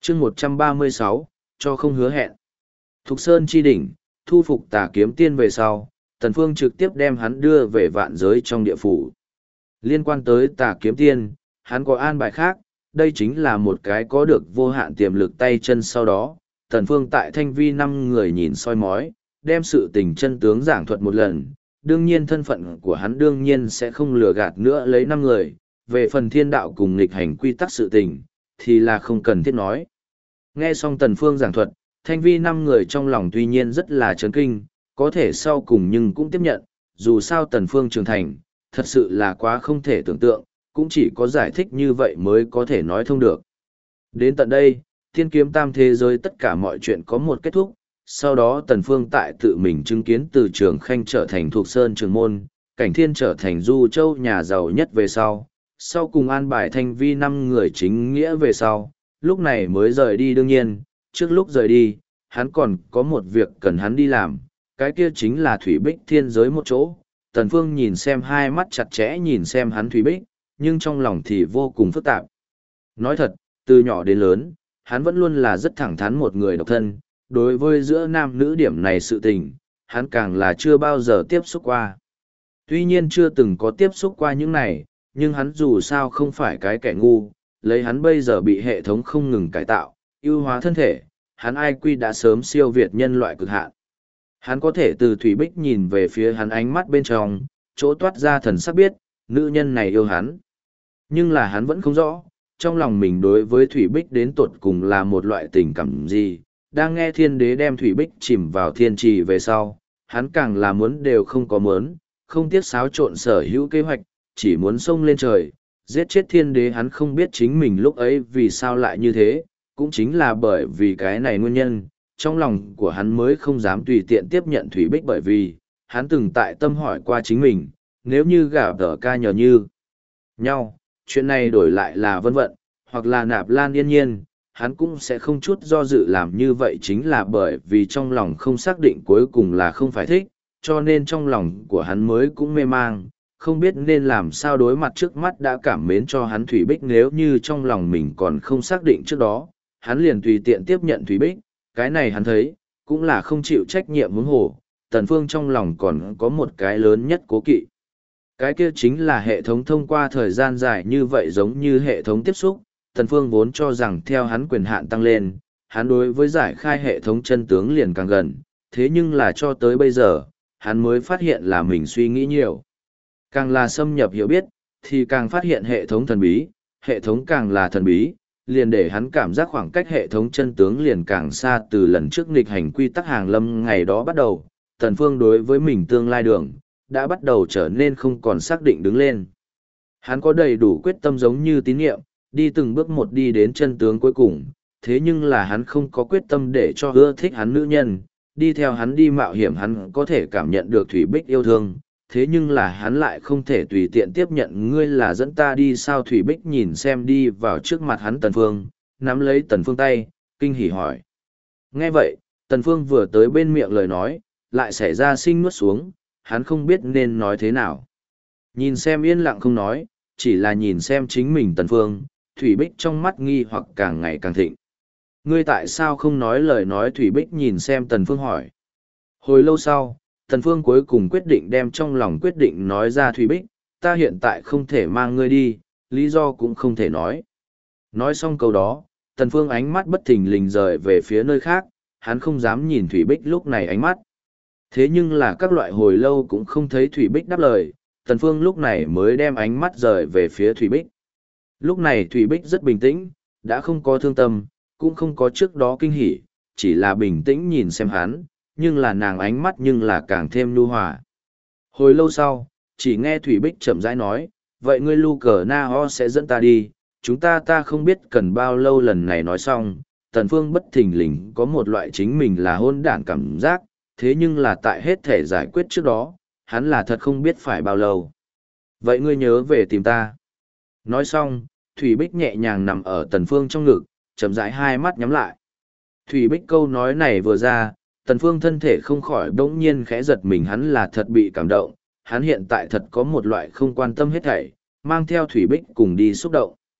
chương 136, cho không hứa hẹn. Thục Sơn chi đỉnh, thu phục Tà Kiếm Tiên về sau, Tần Phương trực tiếp đem hắn đưa về vạn giới trong địa phủ. Liên quan tới Tà Kiếm Tiên, hắn có an bài khác, đây chính là một cái có được vô hạn tiềm lực tay chân. Sau đó, Tần Phương tại Thanh Vi 5 người nhìn soi mói, đem sự tình chân tướng giảng thuật một lần. Đương nhiên thân phận của hắn đương nhiên sẽ không lừa gạt nữa lấy 5 người, về phần thiên đạo cùng nghịch hành quy tắc sự tình, thì là không cần thiết nói. Nghe xong Tần Phương giảng thuật, Thanh Vi 5 người trong lòng tuy nhiên rất là chấn kinh, có thể sau cùng nhưng cũng tiếp nhận, dù sao Tần Phương trưởng thành, thật sự là quá không thể tưởng tượng, cũng chỉ có giải thích như vậy mới có thể nói thông được. Đến tận đây, thiên kiếm tam thế giới tất cả mọi chuyện có một kết thúc, sau đó Tần Phương tại tự mình chứng kiến từ Trường Khanh trở thành Thục Sơn Trường Môn, Cảnh Thiên trở thành Du Châu nhà giàu nhất về sau cùng an bài Thanh Vi 5 người chính nghĩa về sau, lúc này mới rời đi. Đương nhiên, trước lúc rời đi, hắn còn có một việc cần hắn đi làm, cái kia chính là Thủy Bích Thiên giới một chỗ. Tần Phương nhìn xem hai mắt chặt chẽ nhìn xem hắn Thủy Bích, nhưng trong lòng thì vô cùng phức tạp. Nói thật, từ nhỏ đến lớn, hắn vẫn luôn là rất thẳng thắn một người độc thân, đối với giữa nam nữ điểm này sự tình, hắn càng là chưa bao giờ tiếp xúc qua. Tuy nhiên chưa từng có tiếp xúc qua những này, nhưng hắn dù sao không phải cái kẻ ngu, lấy hắn bây giờ bị hệ thống không ngừng cải tạo, ưu hóa thân thể, hắn IQ đã sớm siêu việt nhân loại cực hạn. Hắn có thể từ Thủy Bích nhìn về phía hắn ánh mắt bên trong, chỗ toát ra thần sắc biết, nữ nhân này yêu hắn. Nhưng là hắn vẫn không rõ, trong lòng mình đối với Thủy Bích đến tột cùng là một loại tình cảm gì. Đang nghe thiên đế đem Thủy Bích chìm vào thiên trì về sau, hắn càng là muốn đều không có muốn, không tiếc xáo trộn sở hữu kế hoạch, chỉ muốn xông lên trời, giết chết thiên đế. Hắn không biết chính mình lúc ấy vì sao lại như thế, cũng chính là bởi vì cái này nguyên nhân, trong lòng của hắn mới không dám tùy tiện tiếp nhận Thủy Bích, bởi vì, hắn từng tại tâm hỏi qua chính mình, nếu như gả tờ ca nhờ như nhau, chuyện này đổi lại là Vân Vận, hoặc là Nạp Lan Yên Nhiên, hắn cũng sẽ không chút do dự làm như vậy, chính là bởi vì trong lòng không xác định cuối cùng là không phải thích, cho nên trong lòng của hắn mới cũng mê mang, không biết nên làm sao đối mặt trước mắt đã cảm mến cho hắn Thủy Bích. Nếu như trong lòng mình còn không xác định trước đó, hắn liền tùy tiện tiếp nhận Thủy Bích, cái này hắn thấy, cũng là không chịu trách nhiệm huống hồ. Tần Phương trong lòng còn có một cái lớn nhất cố kỵ. Cái kia chính là hệ thống thông qua thời gian dài như vậy giống như hệ thống tiếp xúc, Tần Phương vốn cho rằng theo hắn quyền hạn tăng lên, hắn đối với giải khai hệ thống chân tướng liền càng gần, thế nhưng là cho tới bây giờ, hắn mới phát hiện là mình suy nghĩ nhiều. Càng là xâm nhập hiểu biết, thì càng phát hiện hệ thống thần bí, hệ thống càng là thần bí, liền để hắn cảm giác khoảng cách hệ thống chân tướng liền càng xa. Từ lần trước nghịch hành quy tắc hàng lâm ngày đó bắt đầu, Tần Phương đối với mình tương lai đường, đã bắt đầu trở nên không còn xác định đứng lên. Hắn có đầy đủ quyết tâm giống như tín nhiệm, đi từng bước một đi đến chân tướng cuối cùng, thế nhưng là hắn không có quyết tâm để cho ưa thích hắn nữ nhân, đi theo hắn đi mạo hiểm. Hắn có thể cảm nhận được Thủy Bích yêu thương, thế nhưng là hắn lại không thể tùy tiện tiếp nhận. Ngươi là dẫn ta đi sao? Thủy Bích nhìn xem đi vào trước mặt hắn Tần Phương, nắm lấy Tần Phương tay, kinh hỉ hỏi. Nghe vậy, Tần Phương vừa tới bên miệng lời nói, lại xảy ra sinh nuốt xuống, hắn không biết nên nói thế nào. Nhìn xem yên lặng không nói, chỉ là nhìn xem chính mình Tần Phương, Thủy Bích trong mắt nghi hoặc càng ngày càng thịnh. Ngươi tại sao không nói lời nói? Thủy Bích nhìn xem Tần Phương hỏi. Hồi lâu sau, Tần Phương cuối cùng quyết định đem trong lòng quyết định nói ra. Thủy Bích, ta hiện tại không thể mang ngươi đi, lý do cũng không thể nói. Nói xong câu đó, Tần Phương ánh mắt bất thình lình rời về phía nơi khác, hắn không dám nhìn Thủy Bích lúc này ánh mắt. Thế nhưng là các loại hồi lâu cũng không thấy Thủy Bích đáp lời, Tần Phương lúc này mới đem ánh mắt rời về phía Thủy Bích. Lúc này Thủy Bích rất bình tĩnh, đã không có thương tâm, cũng không có trước đó kinh hỉ, chỉ là bình tĩnh nhìn xem hắn, nhưng là nàng ánh mắt nhưng là càng thêm nhu hòa. Hồi lâu sau, chỉ nghe Thủy Bích chậm rãi nói, vậy ngươi Lu Cờ Na Ho sẽ dẫn ta đi, chúng ta không biết cần bao lâu. Lần này nói xong, Tần Phương bất thình lình có một loại chính mình là hôn đản cảm giác, thế nhưng là tại hết thể giải quyết trước đó, hắn là thật không biết phải bao lâu. Vậy ngươi nhớ về tìm ta. Nói xong, Thủy Bích nhẹ nhàng nằm ở Tần Phương trong ngực, chậm rãi hai mắt nhắm lại. Thủy Bích câu nói này vừa ra, Tần Phương thân thể không khỏi bỗng nhiên khẽ giật mình. Hắn là thật bị cảm động, hắn hiện tại thật có một loại không quan tâm hết thảy, mang theo Thủy Bích cùng đi xúc động.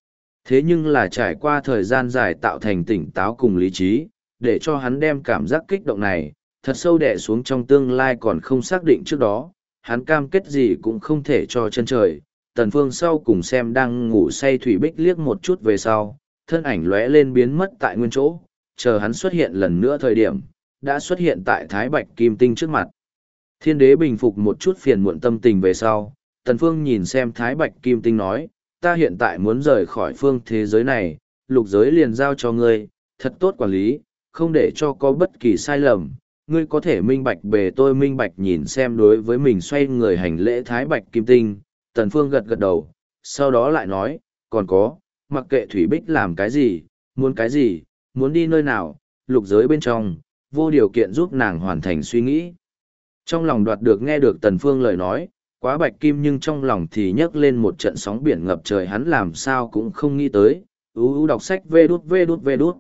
Thế nhưng là trải qua thời gian dài tạo thành tỉnh táo cùng lý trí, để cho hắn đem cảm giác kích động này, thật sâu đè xuống trong tương lai còn không xác định trước đó, hắn cam kết gì cũng không thể cho chân trời. Tần Phương sau cùng xem đang ngủ say Thủy Bích liếc một chút về sau, thân ảnh lóe lên biến mất tại nguyên chỗ, chờ hắn xuất hiện lần nữa thời điểm, đã xuất hiện tại Thái Bạch Kim Tinh trước mặt. Thiên đế bình phục một chút phiền muộn tâm tình về sau, Tần Phương nhìn xem Thái Bạch Kim Tinh nói, ta hiện tại muốn rời khỏi phương thế giới này, lục giới liền giao cho ngươi, thật tốt quản lý, không để cho có bất kỳ sai lầm. Ngươi có thể minh bạch bề tôi minh bạch nhìn xem đối với mình xoay người hành lễ Thái Bạch Kim Tinh, Tần Phương gật gật đầu, sau đó lại nói, còn có, mặc kệ Thủy Bích làm cái gì, muốn đi nơi nào, lục giới bên trong, vô điều kiện giúp nàng hoàn thành suy nghĩ. Trong lòng đoạt được nghe được Tần Phương lời nói, quá bạch kim nhưng trong lòng thì nhấc lên một trận sóng biển ngập trời hắn làm sao cũng không nghĩ tới. Đọc sách vê đút.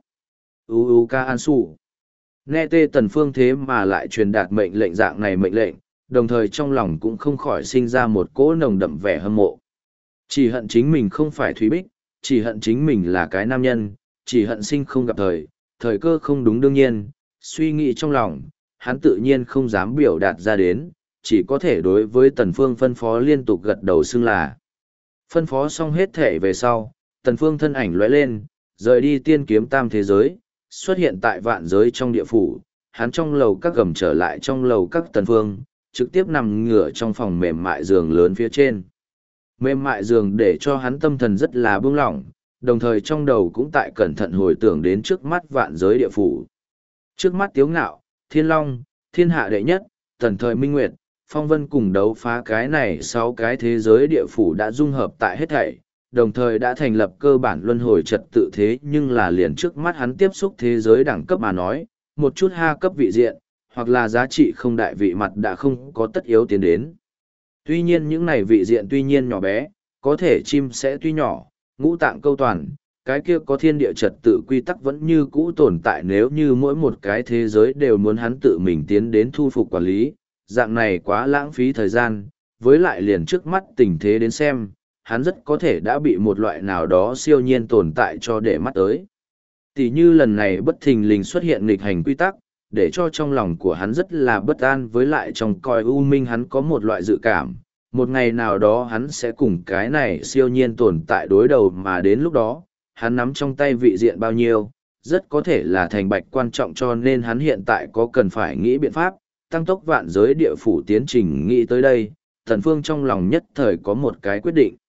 Ca An Su. Nghe tê Tần Phương thế mà lại truyền đạt mệnh lệnh dạng này mệnh lệnh, đồng thời trong lòng cũng không khỏi sinh ra một cỗ nồng đậm vẻ hâm mộ. Chỉ hận chính mình không phải Thúy Bích, chỉ hận chính mình là cái nam nhân, chỉ hận sinh không gặp thời cơ không đúng đương nhiên, suy nghĩ trong lòng, hắn tự nhiên không dám biểu đạt ra đến, chỉ có thể đối với Tần Phương phân phó liên tục gật đầu xưng là. Phân phó xong hết thể về sau, Tần Phương thân ảnh lóe lên, rời đi tiên kiếm tam thế giới, xuất hiện tại vạn giới trong địa phủ, hắn trong lầu các gầm trở lại trong lầu các Tần Phương, trực tiếp nằm ngửa trong phòng mềm mại giường lớn phía trên. Mềm mại giường để cho hắn tâm thần rất là buông lỏng, đồng thời trong đầu cũng tại cẩn thận hồi tưởng đến trước mắt vạn giới địa phủ. Trước mắt Tiếu Ngạo, Thiên Long, Thiên Hạ Đệ Nhất, Tần Thời Minh Nguyệt, Phong Vân cùng đấu phá cái này 6 cái thế giới địa phủ đã dung hợp tại hết thảy, đồng thời đã thành lập cơ bản luân hồi trật tự thế nhưng là liền trước mắt hắn tiếp xúc thế giới đẳng cấp mà nói, một chút ha cấp vị diện, hoặc là giá trị không đại vị mặt đã không có tất yếu tiến đến. Tuy nhiên những này vị diện tuy nhiên nhỏ bé, có thể chim sẽ tuy nhỏ, ngũ tạng câu toàn, cái kia có thiên địa trật tự quy tắc vẫn như cũ tồn tại nếu như mỗi một cái thế giới đều muốn hắn tự mình tiến đến thu phục quản lý, dạng này quá lãng phí thời gian, với lại liền trước mắt tình thế đến xem, hắn rất có thể đã bị một loại nào đó siêu nhiên tồn tại cho để mắt tới. Tỷ như lần này bất thình lình xuất hiện nghịch hành quy tắc, để cho trong lòng của hắn rất là bất an với lại trong coi u minh hắn có một loại dự cảm, một ngày nào đó hắn sẽ cùng cái này siêu nhiên tồn tại đối đầu mà đến lúc đó, hắn nắm trong tay vị diện bao nhiêu, rất có thể là thành bạch quan trọng cho nên hắn hiện tại có cần phải nghĩ biện pháp, tăng tốc vạn giới địa phủ tiến trình nghĩ tới đây, Tần Phương trong lòng nhất thời có một cái quyết định.